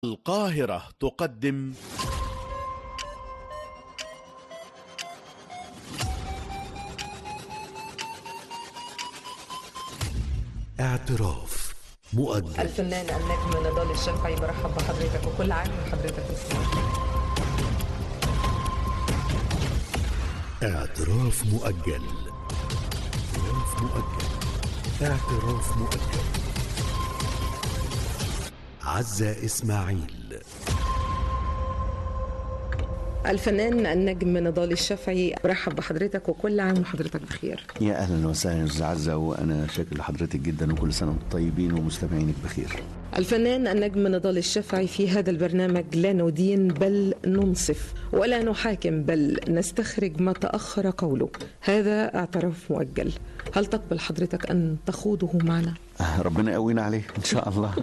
القاهرة تقدم اعتراف مؤجل. الفنان النجم نضال الشافعي برحب بحضرتك وكل عام وحضرتك بخير. اعتراف مؤجل. اعتراف مؤجل. اعتراف مؤجل. عزة إسماعيل. الفنان النجم نضال الشافعي برحب بحضرتك وكل عام وحضرتك بخير. يا اهلا وسهلا استاذ عزه، وانا شاكر لحضرتك جدا وكل سنه وانتم طيبين ومستمعينك بخير. الفنان النجم نضال الشافعي في هذا البرنامج لا ندين بل ننصف ولا نحاكم بل نستخرج ما تأخر قوله. هذا اعتراف مؤجل، هل تقبل حضرتك أن تخوضه معنا؟ ربنا يقوينا عليه إن شاء الله.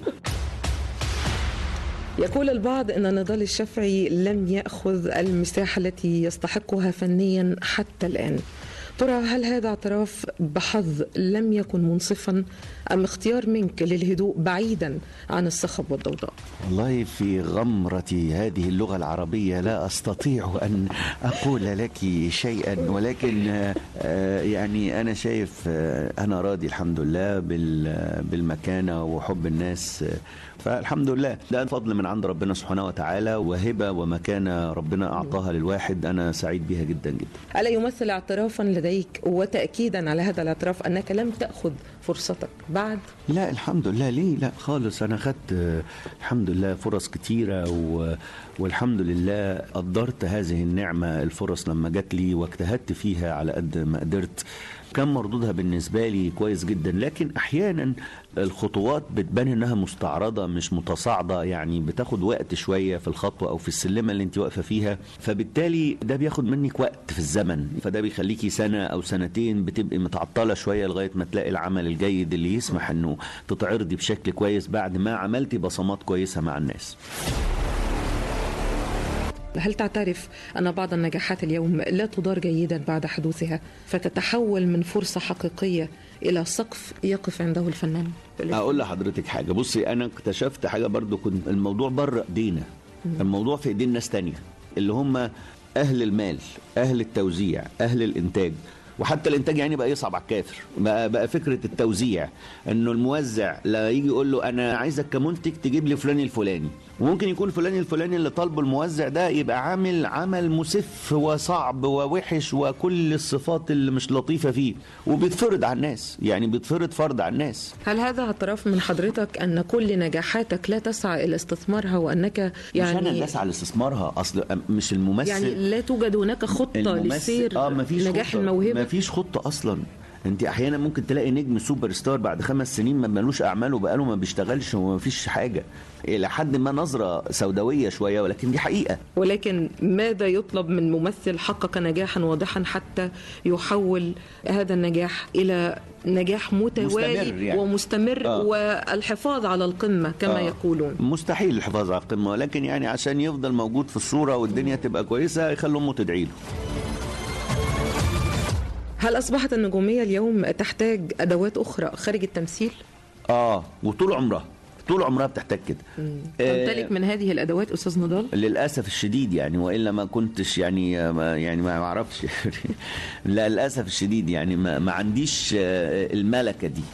يقول البعض أن نضال الشافعي لم يأخذ المساحة التي يستحقها فنيا حتى الآن. ترى هل هذا اعتراف بحظ لم يكن منصفا أم اختيار منك للهدوء بعيدا عن الصخب والضوضاء؟ والله في غمرة هذه اللغة العربية لا أستطيع أن أقول لك شيئا، ولكن يعني أنا شايف أنا راضي الحمد لله بالمكانة وحب الناس، فالحمد لله ده فضل من عند ربنا سبحانه وتعالى وهبة ومكانة ربنا أعطاها للواحد، أنا سعيد بها جدا جدا. ألا يمثل اعترافا لديك وتأكيدا على هذا الاعتراف أنك لم تأخذ فرصتك بعد؟ لا الحمد لله، ليه لا خالص، أنا أخذت الحمد لله فرص كتيرة والحمد لله قدرت هذه النعمة الفرص لما جات لي واجتهدت فيها على قد ما قدرت، كان مردودها بالنسبة لي كويس جدا. لكن أحيانا الخطوات بتبان إنها مستعرضة مش متصاعدة، يعني بتاخد وقت شوية في الخطوة أو في السلمة اللي انت واقفة فيها، فبالتالي ده بياخد منك وقت في الزمن، فده بيخليكي سنة أو سنتين بتبقي متعطلة شوية لغاية ما تلاقي العمل الجيد اللي يسمح إنه تتعرضي بشكل كويس بعد ما عملتي بصمات كويسة مع الناس. هل تعترف أن بعض النجاحات اليوم لا تدار جيدا بعد حدوثها فتتحول من فرصة حقيقية إلى سقف يقف عنده الفنان؟ أقول لحضرتك حاجة، بصي أنا اكتشفت حاجة برضو، كنت الموضوع بره ايدينا، الموضوع في ايدين ناس تانية اللي هم أهل المال، أهل التوزيع، أهل الإنتاج، وحتى الانتاج يعني بقى يصعب على الكافر، بقى فكره التوزيع انه الموزع لا يجي يقول له انا عايزك كمنتج تجيب لي فلان الفلاني، وممكن يكون فلان الفلاني اللي طالبه الموزع ده يبقى عامل عمل مسف وصعب ووحش وكل الصفات اللي مش لطيفه فيه، وبيتفرض على الناس، يعني بيتفرض فرض على الناس. هل هذا اعتراف من حضرتك ان كل نجاحاتك لا تسعى الى استثمارها وانك يعني مش انا اللي اسعى لاستثمارها، اصل مش الممثل، يعني لا توجد هناك خطه لسير نجاح الموهبه؟ مفيش خطه اصلا. انت احيانا ممكن تلاقي نجم سوبر ستار بعد 5 سنين ما مالوش اعمال وبقاله ما بيشتغلش وما فيش حاجه، الى حد ما نظره سوداويه شويه، ولكن دي حقيقه. ولكن ماذا يطلب من ممثل حقق نجاحا واضحا حتى يحول هذا النجاح الى نجاح متوالي يعني ومستمر والحفاظ على القمه كما يقولون؟ مستحيل الحفاظ على القمه، ولكن يعني عشان يفضل موجود في الصوره والدنيا تبقى كويسه يخلوا امه تدعي له. هل أصبحت النجومية اليوم تحتاج أدوات أخرى خارج التمثيل؟ وطول عمرها بتحتاج كده. تمتلك من هذه الأدوات أستاذ نضال؟ للأسف الشديد يعني، وإلا ما كنتش يعني ما أعرفش. لا للأسف الشديد يعني ما عنديش الملكة دي.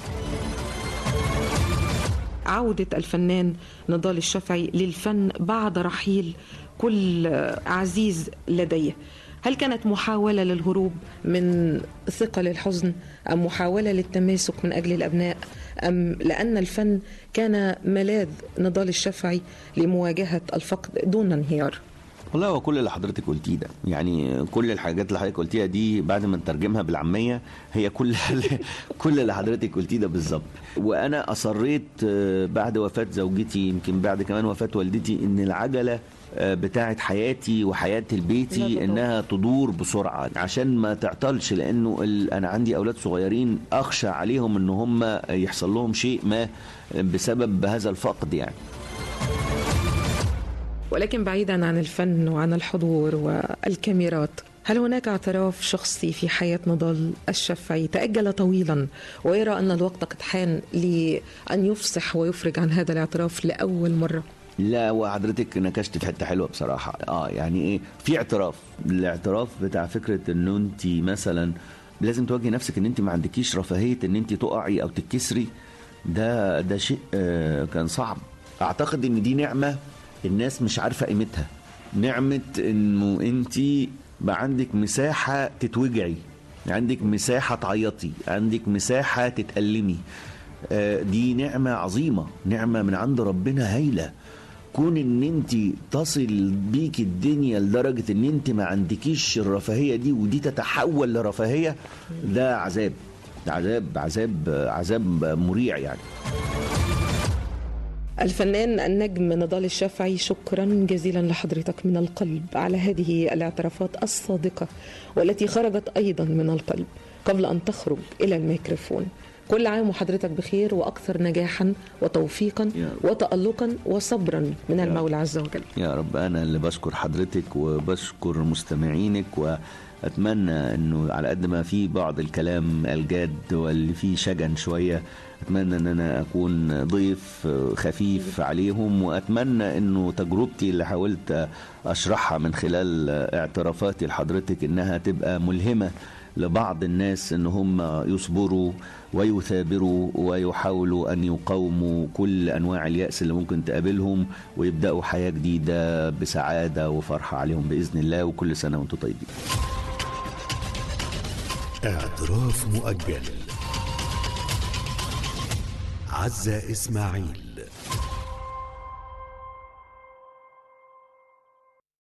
عودة الفنان نضال الشافعي للفن بعد رحيل كل عزيز لديه، هل كانت محاولة للهروب من ثقل الحزن أم محاولة للتماسك من أجل الأبناء، أم لأن الفن كان ملاذ نضال الشافعي لمواجهة الفقد دون انهيار؟ والله هو كل اللي حضرتك قلتيه ده، يعني كل الحاجات اللي حضرتك قلتيها دي بعد ما نترجمها بالعامية هي كل اللي حضرتك قلتيه ده بالظبط. وأنا أصريت بعد وفاة زوجتي، يمكن بعد كمان وفاة والدتي، إن العجلة بتاعت حياتي وحياة البيتي انها تدور بسرعة عشان ما تعطلش، لانه انا عندي اولاد صغيرين اخشى عليهم ان هم يحصل لهم شيء ما بسبب هذا الفقد يعني. ولكن بعيدا عن الفن وعن الحضور والكاميرات، هل هناك اعتراف شخصي في حياة نضال الشافعي تأجل طويلا ويرى أن الوقت قد حان لأن يفصح ويفرج عن هذا الاعتراف لأول مرة؟ لا، وحضرتك نكشت في حته حلوه بصراحه. يعني ايه، في الاعتراف بتاع فكره انه انت مثلا لازم تواجهي نفسك ان انت ما عندكيش رفاهيه ان انت تقعي او تتكسري. ده شيء كان صعب. اعتقد ان دي نعمه الناس مش عارفه قيمتها، نعمه انه انت بقى عندك مساحه تتوجعي، عندك مساحه تعيطي، عندك مساحه تتألمي. دي نعمه عظيمه، نعمه من عند ربنا هايله. كون ان انت تصل بيك الدنيا لدرجه ان انت ما عندكيش الرفاهيه دي ودي تتحول لرفاهيه، ده عذاب عذاب عذاب عذاب مريع يعني. الفنان النجم نضال الشافعي، شكرا جزيلا لحضرتك من القلب على هذه الاعترافات الصادقة والتي خرجت أيضا من القلب قبل أن تخرج إلى الميكروفون. كل عام وحضرتك بخير وأكثر نجاحا وتوفيقا وتألقا وصبرا من المولى عز وجل. يا رب. أنا اللي بشكر حضرتك وبشكر مستمعينك، وأتمنى أنه على قد ما في بعض الكلام الجاد واللي فيه شجن شوية، أتمنى أن أنا أكون ضيف خفيف عليهم، وأتمنى أنه تجربتي اللي حاولت أشرحها من خلال اعترافاتي لحضرتك أنها تبقى ملهمة لبعض الناس ان هم يصبروا ويثابروا ويحاولوا ان يقاوموا كل انواع اليأس اللي ممكن تقابلهم، ويبدأوا حياة جديدة بسعادة وفرحة عليهم بإذن الله. وكل سنة وانتم طيبين. اعتراف مؤجل. عزة إسماعيل.